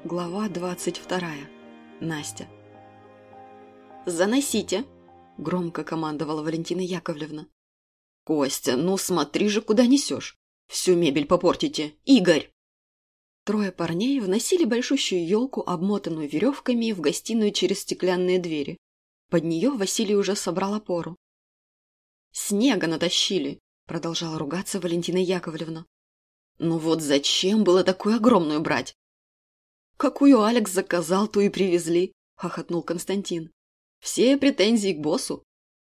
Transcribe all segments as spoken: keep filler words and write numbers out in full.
Глава двадцать вторая. Настя. «Заносите!» – громко командовала Валентина Яковлевна. «Костя, ну смотри же, куда несешь! Всю мебель попортите! Игорь!» Трое парней вносили большущую елку, обмотанную веревками, в гостиную через стеклянные двери. Под нее Василий уже собрал опору. «Снега натащили!» – продолжала ругаться Валентина Яковлевна. «Ну вот зачем было такую огромную брать?» «Какую Алекс заказал, ту и привезли», – хохотнул Константин. «Все претензии к боссу».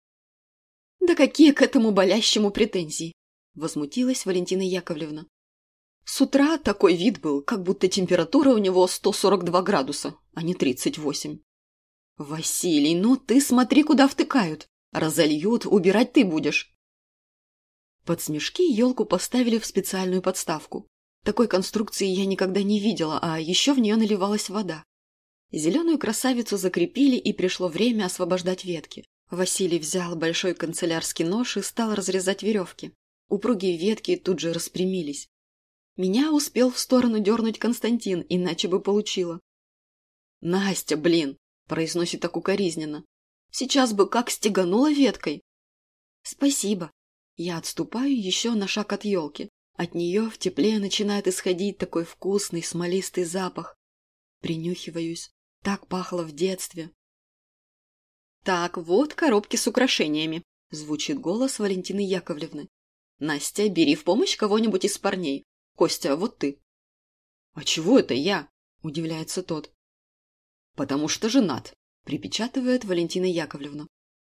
«Да какие к этому болящему претензии?» – возмутилась Валентина Яковлевна. «С утра такой вид был, как будто температура у него сто сорок два градуса, а не тридцать восемь». «Василий, ну ты смотри, куда втыкают. Разольют, убирать ты будешь». Под смешки елку поставили в специальную подставку. Такой конструкции я никогда не видела, а еще в нее наливалась вода. Зеленую красавицу закрепили, и пришло время освобождать ветки. Василий взял большой канцелярский нож и стал разрезать веревки. Упругие ветки тут же распрямились. Меня успел в сторону дернуть Константин, иначе бы получила. «Настя, блин!» – произносит так укоризненно. «Сейчас бы как стеганула веткой!» «Спасибо!» Я отступаю еще на шаг от елки. От нее в тепле начинает исходить такой вкусный смолистый запах. Принюхиваюсь. Так пахло в детстве. «Так, вот коробки с украшениями», – звучит голос Валентины Яковлевны. «Настя, бери в помощь кого-нибудь из парней. Костя, вот ты». «А чего это я?» – удивляется тот. «Потому что женат», – припечатывает Валентина Яковлевна.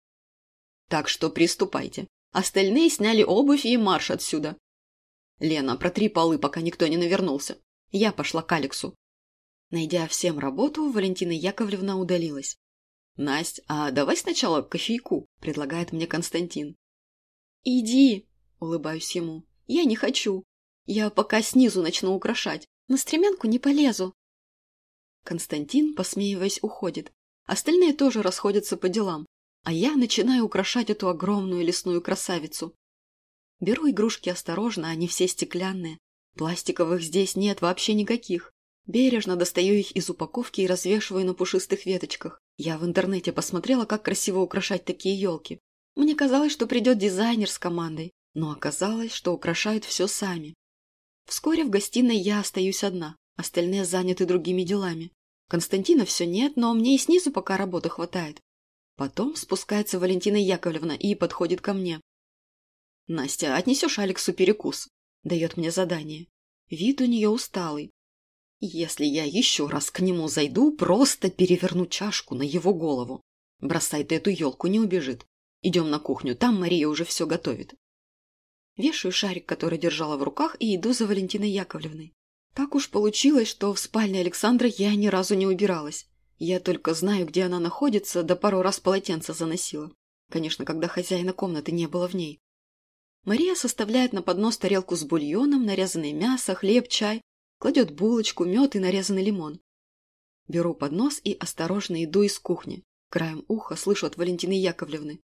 «Так что приступайте. Остальные сняли обувь и марш отсюда. Лена, протри полы, пока никто не навернулся. Я пошла к Алексу». Найдя всем работу, Валентина Яковлевна удалилась. «Насть, а давай сначала кофейку», – предлагает мне Константин. «Иди», – улыбаюсь ему. «Я не хочу. Я пока снизу начну украшать. На стремянку не полезу». Константин, посмеиваясь, уходит. Остальные тоже расходятся по делам. А я начинаю украшать эту огромную лесную красавицу. Беру игрушки осторожно, они все стеклянные. Пластиковых здесь нет вообще никаких. Бережно достаю их из упаковки и развешиваю на пушистых веточках. Я в интернете посмотрела, как красиво украшать такие елки. Мне казалось, что придет дизайнер с командой, но оказалось, что украшают все сами. Вскоре в гостиной я остаюсь одна, остальные заняты другими делами. Константина все нет, но мне и снизу пока работы хватает. Потом спускается Валентина Яковлевна и подходит ко мне. «Настя, отнесешь Алексу перекус?» – дает мне задание. Вид у нее усталый. «Если я еще раз к нему зайду, просто переверну чашку на его голову. Бросай ты эту елку, не убежит. Идем на кухню, там Мария уже все готовит». Вешаю шарик, который держала в руках, и иду за Валентиной Яковлевной. Так уж получилось, что в спальне Александра я ни разу не убиралась. Я только знаю, где она находится, да пару раз полотенце заносила. Конечно, когда хозяина комнаты не было в ней. Мария составляет на поднос тарелку с бульоном, нарезанное мясо, хлеб, чай, кладет булочку, мед и нарезанный лимон. Беру поднос и осторожно иду из кухни. Краем уха слышу от Валентины Яковлевны.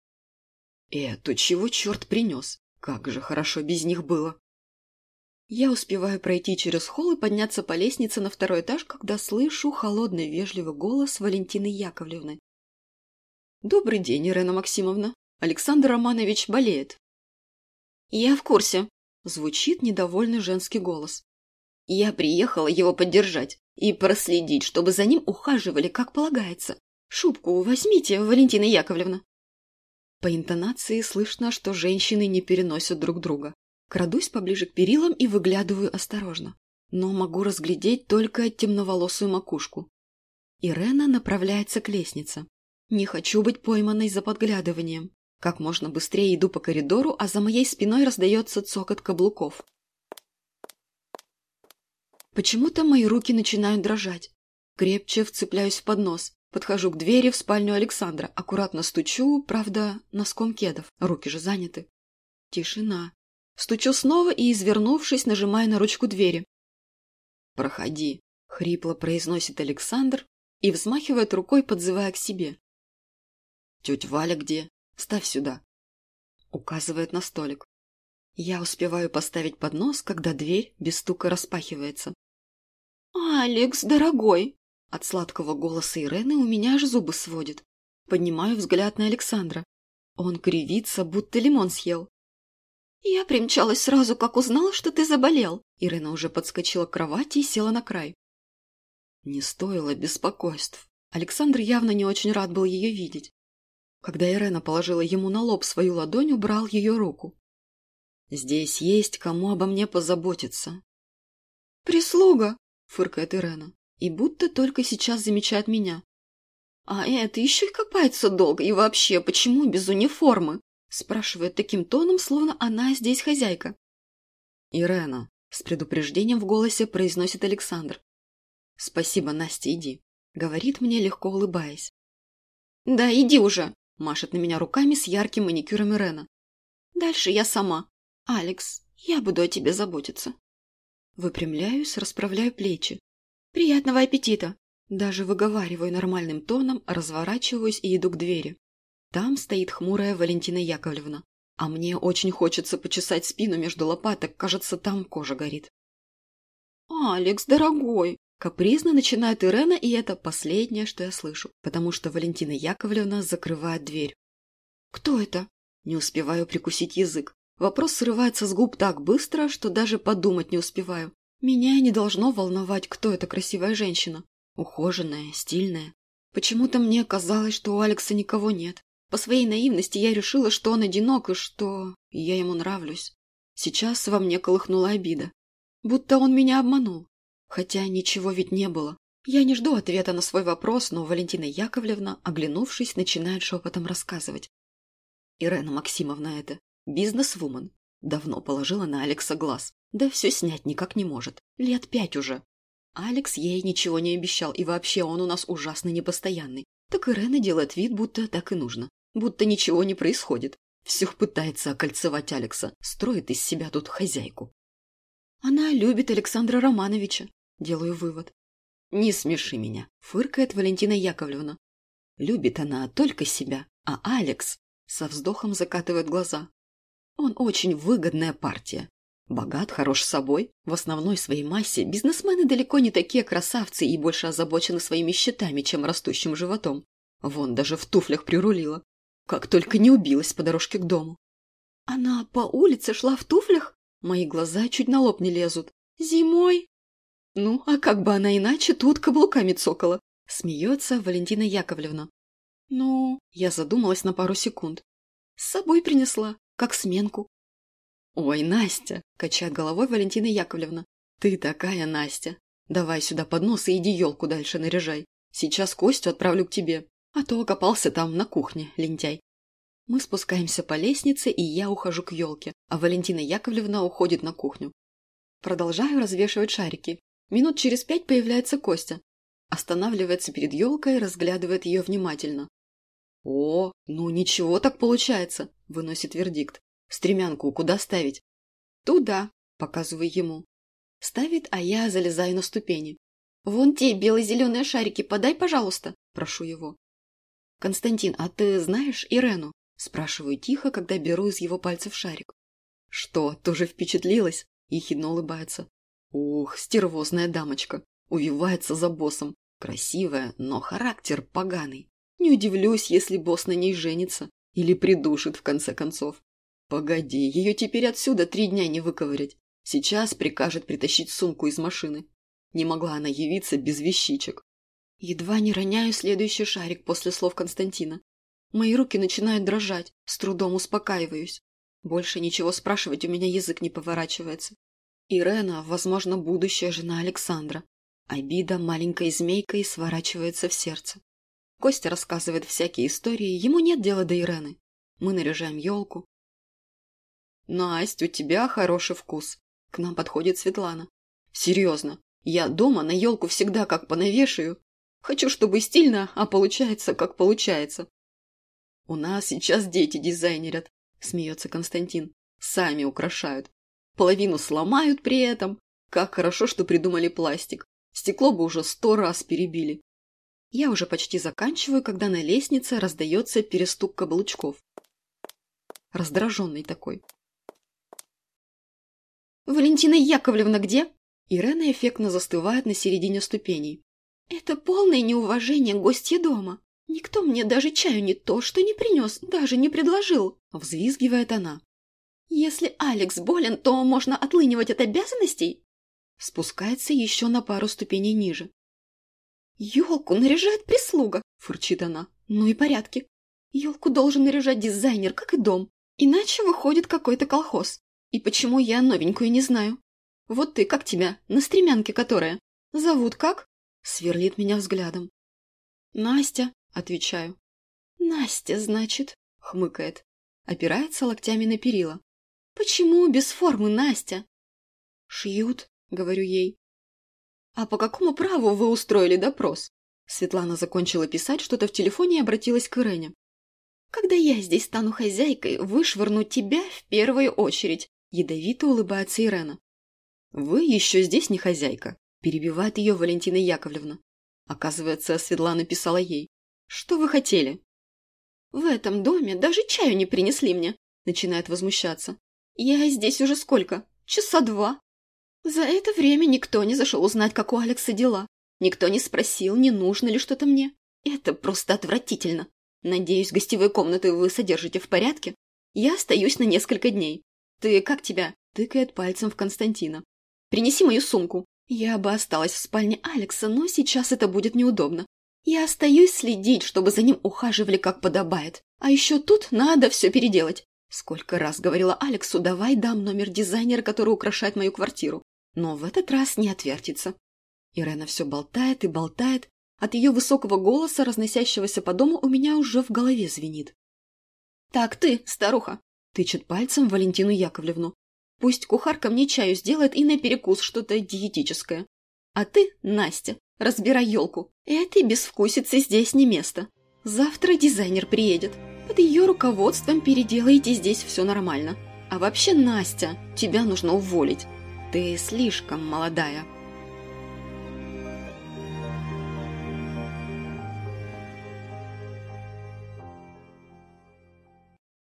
«Это чего черт принес? Как же хорошо без них было!» Я успеваю пройти через холл и подняться по лестнице на второй этаж, когда слышу холодный вежливый голос Валентины Яковлевны. «Добрый день, Ирена Максимовна. Александр Романович болеет». «Я в курсе», – звучит недовольный женский голос. «Я приехала его поддержать и проследить, чтобы за ним ухаживали, как полагается. Шубку возьмите, Валентина Яковлевна». По интонации слышно, что женщины не переносят друг друга. Крадусь поближе к перилам и выглядываю осторожно, но могу разглядеть только темноволосую макушку. Ирена направляется к лестнице. Не хочу быть пойманной за подглядыванием. Как можно быстрее иду по коридору, а за моей спиной раздается цокот каблуков. Почему-то мои руки начинают дрожать. Крепче вцепляюсь в поднос. Подхожу к двери в спальню Александра. Аккуратно стучу, правда, носком кедов. Руки же заняты. Тишина. Стучу снова и, извернувшись, нажимаю на ручку двери. «Проходи», — хрипло произносит Александр и взмахивает рукой, подзывая к себе. «Тетя Валя где? Ставь сюда», — указывает на столик. Я успеваю поставить поднос, когда дверь без стука распахивается. «Алекс, дорогой!» От сладкого голоса Ирены у меня аж зубы сводит. Поднимаю взгляд на Александра. Он кривится, будто лимон съел. «Я примчалась сразу, как узнала, что ты заболел». Ирена уже подскочила к кровати и села на край. Не стоило беспокойств. Александр явно не очень рад был ее видеть. Когда Ирена положила ему на лоб свою ладонь, убрал ее руку. «Здесь есть кому обо мне позаботиться». «Прислуга!» — фыркает Ирена. И будто только сейчас замечает меня. «А это еще и копается долго. И вообще, почему без униформы?» Спрашивает таким тоном, словно она здесь хозяйка. «Ирена», — с предупреждением в голосе произносит Александр. «Спасибо, Настя, иди», — говорит мне, легко улыбаясь. «Да, иди уже», — машет на меня руками с ярким маникюром Ирена. «Дальше я сама. Алекс, я буду о тебе заботиться». Выпрямляюсь, расправляю плечи. «Приятного аппетита!» Даже выговариваю нормальным тоном, разворачиваюсь и иду к двери. Там стоит хмурая Валентина Яковлевна. А мне очень хочется почесать спину между лопаток, кажется, там кожа горит. «Алекс, дорогой!» Капризно начинает Ирена, и это последнее, что я слышу, потому что Валентина Яковлевна закрывает дверь. «Кто это?» Не успеваю прикусить язык. Вопрос срывается с губ так быстро, что даже подумать не успеваю. Меня не должно волновать, кто эта красивая женщина. Ухоженная, стильная. Почему-то мне казалось, что у Алекса никого нет. По своей наивности я решила, что он одинок и что я ему нравлюсь. Сейчас во мне колыхнула обида. Будто он меня обманул. Хотя ничего ведь не было. Я не жду ответа на свой вопрос, но Валентина Яковлевна, оглянувшись, начинает шепотом рассказывать. Ирена Максимовна это бизнес-вумен. Давно положила на Алекса глаз. Да все снять никак не может. Лет пять уже. Алекс ей ничего не обещал, и вообще он у нас ужасно непостоянный. Так Ирена делает вид, будто так и нужно. Будто ничего не происходит. Все пытается окольцевать Алекса. Строит из себя тут хозяйку. Она любит Александра Романовича. Делаю вывод. Не смеши меня, фыркает Валентина Яковлевна. Любит она только себя, а Алекс со вздохом закатывает глаза. Он очень выгодная партия. Богат, хорош собой, в основной своей массе бизнесмены далеко не такие красавцы и больше озабочены своими счетами, чем растущим животом. Вон даже в туфлях прирулила. Как только не убилась по дорожке к дому. Она по улице шла в туфлях? Мои глаза чуть на лоб не лезут. Зимой? Ну, а как бы она иначе тут каблуками цокала? Смеется Валентина Яковлевна. Ну, я задумалась на пару секунд. С собой принесла, как сменку. «Ой, Настя!» – качает головой Валентина Яковлевна. «Ты такая, Настя! Давай сюда поднос и иди елку дальше наряжай. Сейчас Костю отправлю к тебе, а то окопался там на кухне, лентяй». Мы спускаемся по лестнице, и я ухожу к елке, а Валентина Яковлевна уходит на кухню. Продолжаю развешивать шарики. Минут через пять появляется Костя. Останавливается перед елкой и разглядывает ее внимательно. «О, ну ничего так получается», – выносит вердикт. «Стремянку куда ставить?» «Туда», – показываю ему. Ставит, а я залезаю на ступени. «Вон те бело-зеленые шарики подай, пожалуйста», – прошу его. «Константин, а ты знаешь Ирену?» – спрашиваю тихо, когда беру из его пальцев шарик. «Что, тоже впечатлилась?» – ехидно улыбается. «Ух, стервозная дамочка, увивается за боссом. Красивая, но характер поганый. Не удивлюсь, если босс на ней женится или придушит в конце концов. Погоди, ее теперь отсюда три дня не выковырять. Сейчас прикажет притащить сумку из машины. Не могла она явиться без вещичек». Едва не роняю следующий шарик после слов Константина. Мои руки начинают дрожать, с трудом успокаиваюсь. Больше ничего спрашивать у меня язык не поворачивается. Ирена, возможно, будущая жена Александра. Обида маленькой змейкой сворачивается в сердце. Костя рассказывает всякие истории, ему нет дела до Ирены. Мы наряжаем елку. «Насть, у тебя хороший вкус», — к нам подходит Светлана. «Серьезно, я дома на елку всегда как понавешаю. Хочу, чтобы стильно, а получается, как получается». «У нас сейчас дети дизайнерят», — смеется Константин. «Сами украшают. Половину сломают при этом. Как хорошо, что придумали пластик. Стекло бы уже сто раз перебили». Я уже почти заканчиваю, когда на лестнице раздается перестук каблучков. Раздраженный такой. «Валентина Яковлевна где?» Ирена эффектно застывает на середине ступеней. Это полное неуважение гостья дома. Никто мне даже чаю не то, что не принес, даже не предложил», — взвизгивает она. «Если Алекс болен, то можно отлынивать от обязанностей?» Спускается еще на пару ступеней ниже. «Елку наряжает прислуга», — фырчит она. «Ну и порядки. Елку должен наряжать дизайнер, как и дом. Иначе выходит какой-то колхоз. И почему я новенькую не знаю? Вот ты, как тебя, на стремянке которая? Зовут как?» Сверлит меня взглядом. «Настя», — отвечаю. «Настя, значит», — хмыкает. Опирается локтями на перила. «Почему без формы, Настя?» «Шьют», — говорю ей. «А по какому праву вы устроили допрос?» Светлана закончила писать что-то в телефоне и обратилась к Ирене. «Когда я здесь стану хозяйкой, вышвырну тебя в первую очередь», — ядовито улыбается Ирена. «Вы еще здесь не хозяйка», — перебивает ее Валентина Яковлевна. Оказывается, Светлана писала ей. «Что вы хотели?» «В этом доме даже чаю не принесли мне», — начинает возмущаться. «Я здесь уже сколько? Часа два. За это время никто не зашел узнать, как у Алекса дела. Никто не спросил, не нужно ли что-то мне. Это просто отвратительно. Надеюсь, гостевые комнаты вы содержите в порядке? Я остаюсь на несколько дней. Ты как тебя?» — тыкает пальцем в Константина. «Принеси мою сумку. Я бы осталась в спальне Алекса, но сейчас это будет неудобно. Я остаюсь следить, чтобы за ним ухаживали как подобает. А еще тут надо все переделать. Сколько раз говорила Алексу, давай дам номер дизайнера, который украшает мою квартиру. Но в этот раз не отвертится». Ирена все болтает и болтает. От ее высокого голоса, разносящегося по дому, у меня уже в голове звенит. «Так ты, старуха!» — тычет пальцем Валентину Яковлевну. «Пусть кухарка мне чаю сделает и на перекус что-то диетическое. А ты, Настя, разбирай елку. Этой безвкусице здесь не место. Завтра дизайнер приедет. Под ее руководством переделаете здесь все нормально. А вообще, Настя, тебя нужно уволить. Ты слишком молодая».